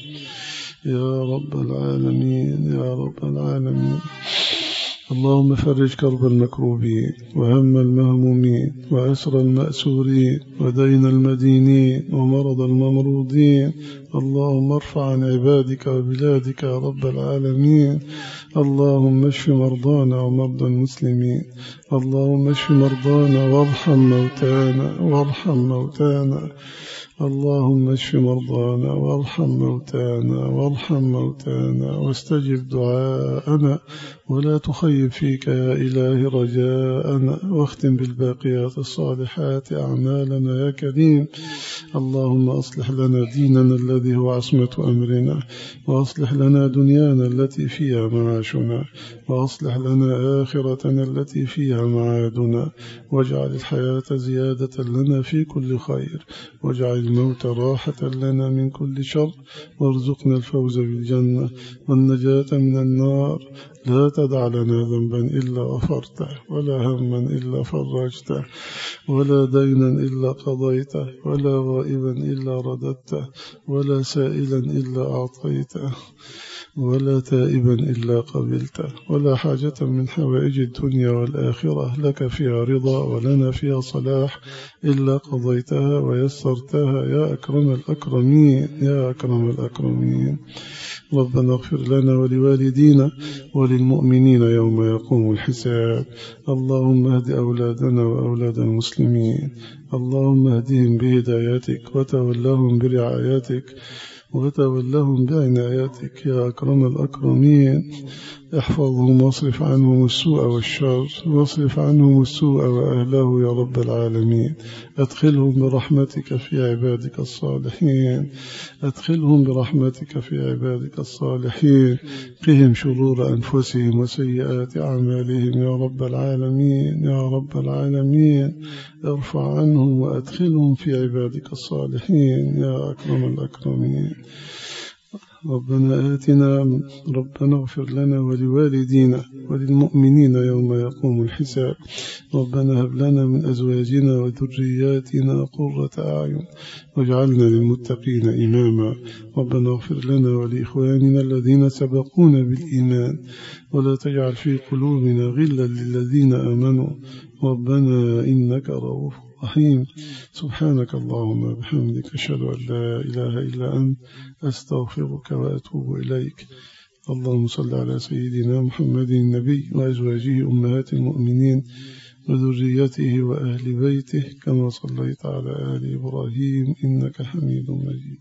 اللهم فرج كرب المكروبين وهم المهمومين وأسر المأسورين ودين المدينين ومرض الممروضين. اللهم ارفع عن عبادك وبلادك يا رب العالمين. اللهم اشف مرضانا ومرضى المسلمين. اللهم اشف مرضانا وارحم موتانا. اللهم اشف مرضانا وارحم موتانا واستجب دعاءنا ولا تخيب فيك يا إله رجاءنا، واختم بالباقيات الصالحات أعمالنا يا كريم. اللهم أصلح لنا ديننا الذي هو عصمة أمرنا، وأصلح لنا دنيانا التي فيها معاشنا، وأصلح لنا آخرتنا التي فيها معادنا، واجعل الحياة زيادة لنا في كل خير، واجعل الموت راحة لنا من كل شر، وارزقنا الفوز بالجنة والنجاة من النار. لا تدع لنا ذنبا إلا غفرته، ولا هما إلا فرجته، ولا دينا إلا قضيته، ولا غائبا إلا رددته، ولا سائلا إلا أعطيته، ولا تائبا إلا قبلته، ولا حاجة من حوائج الدنيا والآخرة لك فيها رضا ولنا فيها صلاح إلا قضيتها ويسرتها يا أكرم الأكرمين يا أكرم الأكرمين. ربنا اغفر لنا ولوالدينا وللمؤمنين يوم يقوم الحساب. اللهم اهد أولادنا وأولاد المسلمين، اللهم اهدهم بهدايتك وتولهم برعايتك وتولهم بعنايتك يا أكرم الأكرمين. احفظهم واصرف عنهم السوء والشر، واصرف عنهم السوء وأهله يا رب العالمين. أدخلهم برحمتك في عبادك الصالحين، أدخلهم برحمتك في عبادك الصالحين. قهم شرور أنفسهم وسيئات أعمالهم يا رب العالمين يا رب العالمين. ارفع عنهم وأدخلهم في عبادك الصالحين يا أكرم الأكرمين. ربنا آتنا، ربنا اغفر لنا ولوالدينا وللمؤمنين يوم يقوم الحساب. ربنا هب لنا من أزواجنا وذرياتنا قرة أعين واجعلنا للمتقين إماما. ربنا اغفر لنا ولإخواننا الذين سبقونا بالإيمان ولا تجعل في قلوبنا غلا للذين آمنوا ربنا إنك رؤوف رحيم. سبحانك اللهم وبحمدك أشهد أن لا إله إلا أنت أستغفرك وأتوب إليك. اللهم صل على سيدنا محمد النبي وأزواجه أمهات المؤمنين وذريته وأهل بيته كما صليت على آل إبراهيم إنك حميد مجيد.